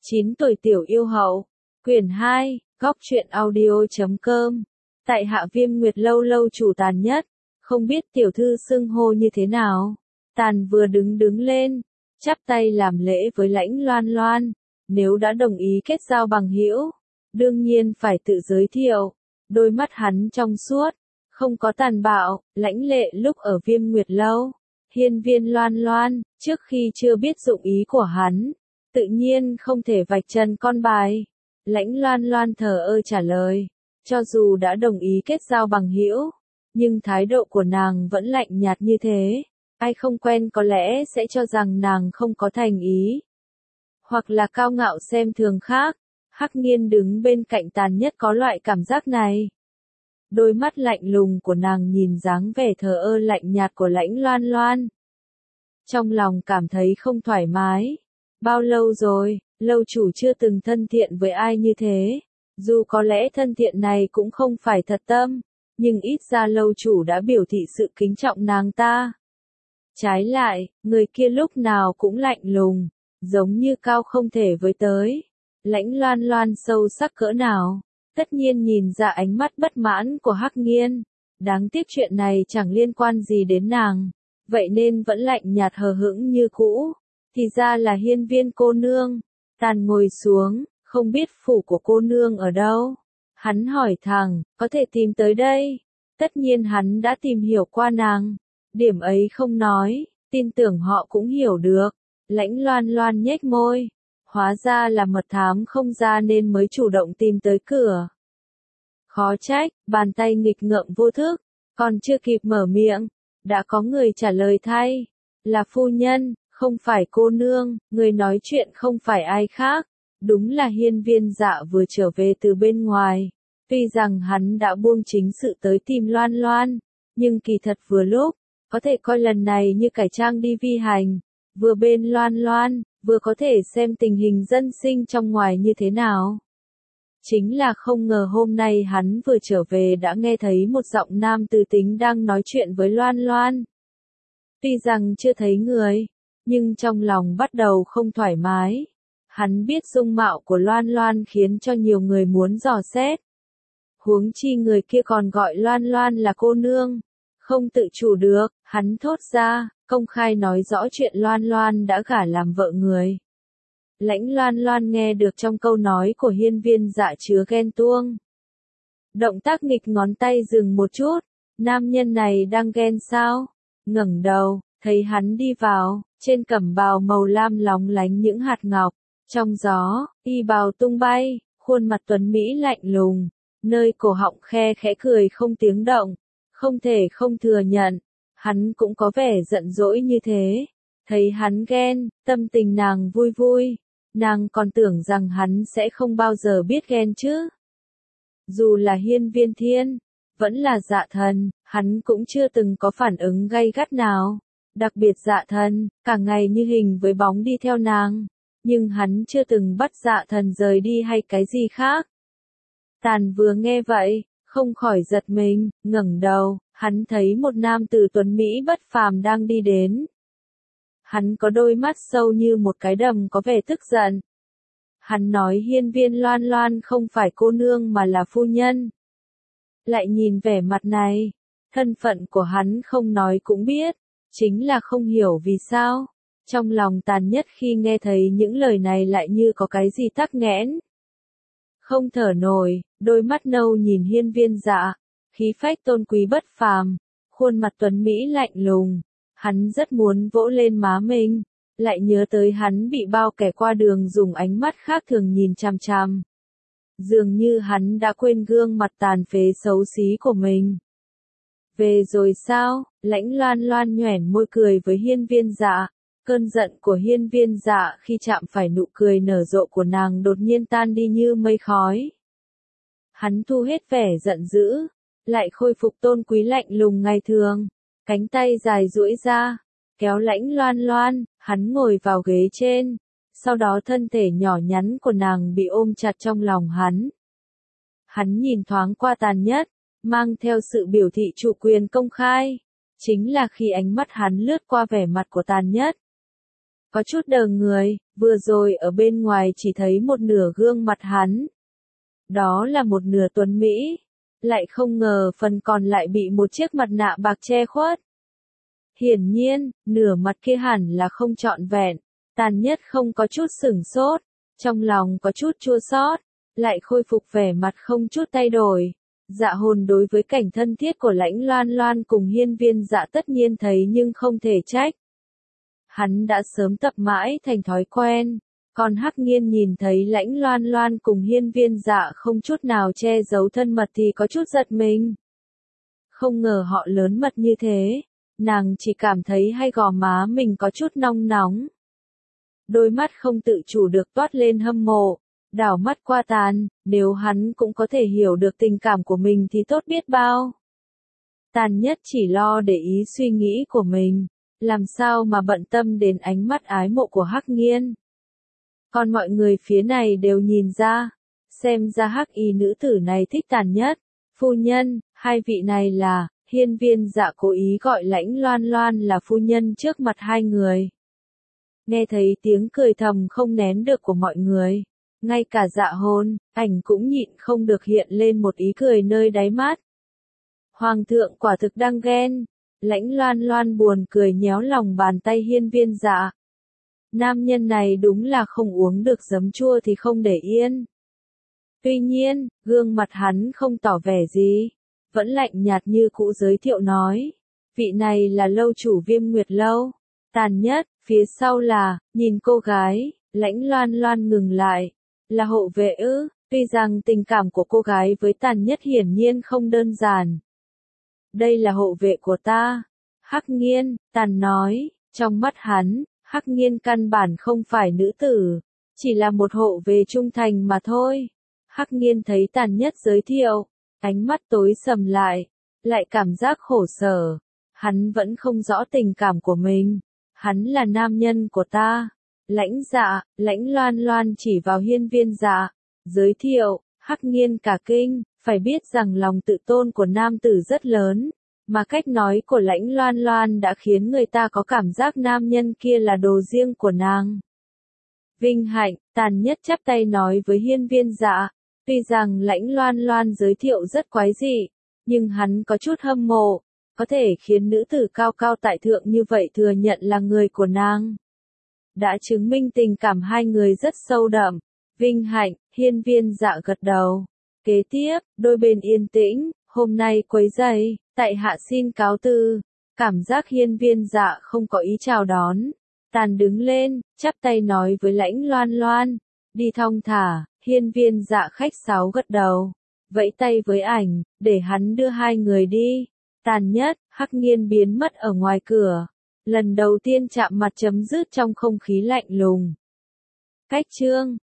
9 tuổi tiểu yêu hậu, quyển 2, góc truyện audio.com. Tại Hạ Viêm Nguyệt lâu lâu chủ Tàn Nhất, không biết tiểu thư xưng hô như thế nào. Tàn vừa đứng lên, chắp tay làm lễ với Lãnh Loan Loan, nếu đã đồng ý kết giao bằng hữu, đương nhiên phải tự giới thiệu. Đôi mắt hắn trong suốt, không có tàn bạo, lãnh lệ lúc ở Viêm Nguyệt lâu. Hiên Viên Loan Loan, trước khi chưa biết dụng ý của hắn, tự nhiên không thể vạch trần con bài. Lãnh Loan Loan thờ ơ trả lời, cho dù đã đồng ý kết giao bằng hữu, nhưng thái độ của nàng vẫn lạnh nhạt như thế. Ai không quen có lẽ sẽ cho rằng nàng không có thành ý, hoặc là cao ngạo xem thường khác. Hắc Nghiên đứng bên cạnh Tàn Nhất có loại cảm giác này. Đôi mắt lạnh lùng của nàng nhìn dáng vẻ thờ ơ lạnh nhạt của Lãnh Loan Loan. Trong lòng cảm thấy không thoải mái. Bao lâu rồi, lâu chủ chưa từng thân thiện với ai như thế. Dù có lẽ thân thiện này cũng không phải thật tâm, nhưng ít ra lâu chủ đã biểu thị sự kính trọng nàng ta. Trái lại, người kia lúc nào cũng lạnh lùng, giống như cao không thể với tới. Lãnh Loan Loan sâu sắc cỡ nào, tất nhiên nhìn ra ánh mắt bất mãn của Hắc Nghiên. Đáng tiếc chuyện này chẳng liên quan gì đến nàng, vậy nên vẫn lạnh nhạt hờ hững như cũ. Thì ra là Hiên Viên cô nương. Tàn ngồi xuống, không biết phủ của cô nương ở đâu. Hắn hỏi thẳng, có thể tìm tới đây. Tất nhiên hắn đã tìm hiểu qua nàng. Điểm ấy không nói, tin tưởng họ cũng hiểu được. Lãnh Loan Loan nhếch môi. Hóa ra là mật thám không ra nên mới chủ động tìm tới cửa. Khó trách, bàn tay nghịch ngợm vô thức, còn chưa kịp mở miệng, đã có người trả lời thay. Là phu nhân, không phải cô nương. Người nói chuyện không phải ai khác, đúng là Hiên Viên Dạ vừa trở về từ bên ngoài. Tuy rằng hắn đã buông chính sự tới tìm Loan Loan, nhưng kỳ thật vừa lúc, có thể coi lần này như cải trang đi vi hành, vừa bên Loan Loan, vừa có thể xem tình hình dân sinh trong ngoài như thế nào. Chính là không ngờ hôm nay hắn vừa trở về đã nghe thấy một giọng nam từ tính đang nói chuyện với Loan Loan. Tuy rằng chưa thấy người, nhưng trong lòng bắt đầu không thoải mái. Hắn biết dung mạo của Loan Loan khiến cho nhiều người muốn dò xét. Huống chi người kia còn gọi Loan Loan là cô nương. Không tự chủ được, hắn thốt ra, công khai nói rõ chuyện Loan Loan đã gả làm vợ người. Lãnh Loan Loan nghe được trong câu nói của Hiên Viên Dạ chứa ghen tuông. Động tác nghịch ngón tay dừng một chút, nam nhân này đang ghen sao? Ngẩng đầu, thấy hắn đi vào, trên cẩm bào màu lam lóng lánh những hạt ngọc. Trong gió, y bào tung bay, khuôn mặt tuấn Mỹ lạnh lùng, nơi cổ họng khe khẽ cười không tiếng động. Không thể không thừa nhận, hắn cũng có vẻ giận dỗi như thế. Thấy hắn ghen, tâm tình nàng vui vui. Nàng còn tưởng rằng hắn sẽ không bao giờ biết ghen chứ. Dù là Hiên Viên Thiên, vẫn là Dạ Thần, hắn cũng chưa từng có phản ứng gay gắt nào. Đặc biệt Dạ Thần, cả ngày như hình với bóng đi theo nàng. Nhưng hắn chưa từng bắt Dạ Thần rời đi hay cái gì khác. Tàn vừa nghe vậy, không khỏi giật mình, ngẩng đầu, hắn thấy một nam tử tuấn Mỹ bất phàm đang đi đến. Hắn có đôi mắt sâu như một cái đầm có vẻ tức giận. Hắn nói Hiên Viên Loan Loan không phải cô nương mà là phu nhân. Lại nhìn vẻ mặt này, thân phận của hắn không nói cũng biết, chính là không hiểu vì sao. Trong lòng Tàn Nhất khi nghe thấy những lời này lại như có cái gì tắc nghẽn. Không thở nổi, đôi mắt nâu nhìn Hiên Viên Dạ, khí phách tôn quý bất phàm, khuôn mặt tuấn Mỹ lạnh lùng. Hắn rất muốn vỗ lên má mình, lại nhớ tới hắn bị bao kẻ qua đường dùng ánh mắt khác thường nhìn chằm chằm. Dường như hắn đã quên gương mặt tàn phế xấu xí của mình. Về rồi sao? Lãnh Loan Loan nhoẻn môi cười với Hiên Viên Dạ. Cơn giận của Hiên Viên Dạ khi chạm phải nụ cười nở rộ của nàng đột nhiên tan đi như mây khói. Hắn thu hết vẻ giận dữ, lại khôi phục tôn quý lạnh lùng ngày thường. Cánh tay dài duỗi ra, kéo Lãnh Loan Loan, hắn ngồi vào ghế trên. Sau đó thân thể nhỏ nhắn của nàng bị ôm chặt trong lòng hắn. Hắn nhìn thoáng qua Tàn Nhất, mang theo sự biểu thị chủ quyền công khai. Chính là khi ánh mắt hắn lướt qua vẻ mặt của Tàn Nhất. Có chút đờ người, Vừa rồi ở bên ngoài chỉ thấy một nửa gương mặt hắn. Đó là một nửa tuấn Mỹ. Lại không ngờ phần còn lại bị một chiếc mặt nạ bạc che khuất. Hiển nhiên, nửa mặt kia hẳn là không trọn vẹn. Tàn Nhất không có chút sửng sốt, trong lòng có chút chua xót, lại khôi phục vẻ mặt không chút thay đổi. Dạ Hồn đối với cảnh thân thiết của Lãnh Loan Loan cùng Hiên Viên Dạ tất nhiên thấy nhưng không thể trách. Hắn đã sớm tập mãi thành thói quen, còn Hắc Nghiên nhìn thấy Lãnh Loan Loan cùng Hiên Viên Dạ không chút nào che giấu thân mật thì có chút giật mình. Không ngờ họ lớn mật như thế, nàng chỉ cảm thấy hai gò má mình có chút nóng nóng. Đôi mắt không tự chủ được toát lên hâm mộ, đảo mắt qua Tàn, nếu hắn cũng có thể hiểu được tình cảm của mình thì tốt biết bao. Tàn Nhất chỉ lo để ý suy nghĩ của mình, làm sao mà bận tâm đến ánh mắt ái mộ của Hắc Nghiên. Còn mọi người phía này đều nhìn ra, xem ra Hắc Y nữ tử này thích Tàn Nhất. Phu nhân, hai vị này là, Hiên Viên Dạ cố ý gọi Lãnh Loan Loan là phu nhân trước mặt hai người. Nghe thấy tiếng cười thầm không nén được của mọi người, ngay cả Dạ Hồn, Ảnh cũng nhịn không được hiện lên một ý cười nơi đáy mắt. Hoàng thượng quả thực đang ghen. Lãnh Loan Loan buồn cười nhéo lòng bàn tay Hiên Viên Dạ. Nam nhân này đúng là không uống được giấm chua thì không để yên. Tuy nhiên, gương mặt hắn không tỏ vẻ gì, vẫn lạnh nhạt như cũ giới thiệu nói. Vị này là lâu chủ Viêm Nguyệt Lâu. Tàn Nhất, phía sau là, nhìn cô gái, Lãnh Loan Loan ngừng lại. Là hộ vệ ư? Tuy rằng tình cảm của cô gái với Tàn Nhất hiển nhiên không đơn giản. Đây là hộ vệ của ta. Hắc Nghiên, Tàn nói, trong mắt hắn, Hắc Nghiên căn bản không phải nữ tử, chỉ là một hộ vệ trung thành mà thôi. Hắc Nghiên thấy Tàn Nhất giới thiệu, ánh mắt tối sầm lại cảm giác khổ sở. Hắn vẫn không rõ tình cảm của mình. Hắn là nam nhân của ta. Lãnh Dạ, Lãnh Loan Loan chỉ vào Hiên Viên Dạ, giới thiệu. Hắc Nghiên cả kinh, phải biết rằng lòng tự tôn của nam tử rất lớn, mà cách nói của Lãnh Loan Loan đã khiến người ta có cảm giác nam nhân kia là đồ riêng của nàng. Vinh hạnh, Tàn Nhất chắp tay nói với Hiên Viên Dạ, tuy rằng Lãnh Loan Loan giới thiệu rất quái dị, nhưng hắn có chút hâm mộ, có thể khiến nữ tử cao cao tại thượng như vậy thừa nhận là người của nàng. Đã chứng minh tình cảm hai người rất sâu đậm. Vinh hạnh, Hiên Viên Dạ gật đầu. Kế tiếp, đôi bên yên tĩnh, hôm nay quấy rầy, tại hạ xin cáo từ. Cảm giác Hiên Viên Dạ không có ý chào đón. Tàn đứng lên, chắp tay nói với Lãnh Loan Loan, đi thong thả. Hiên Viên Dạ khách sáo gật đầu, vẫy tay với Ảnh, để hắn đưa hai người đi. Tàn Nhất, Hắc Nghiên biến mất ở ngoài cửa. Lần đầu tiên chạm mặt chấm dứt trong không khí lạnh lùng. Cách chương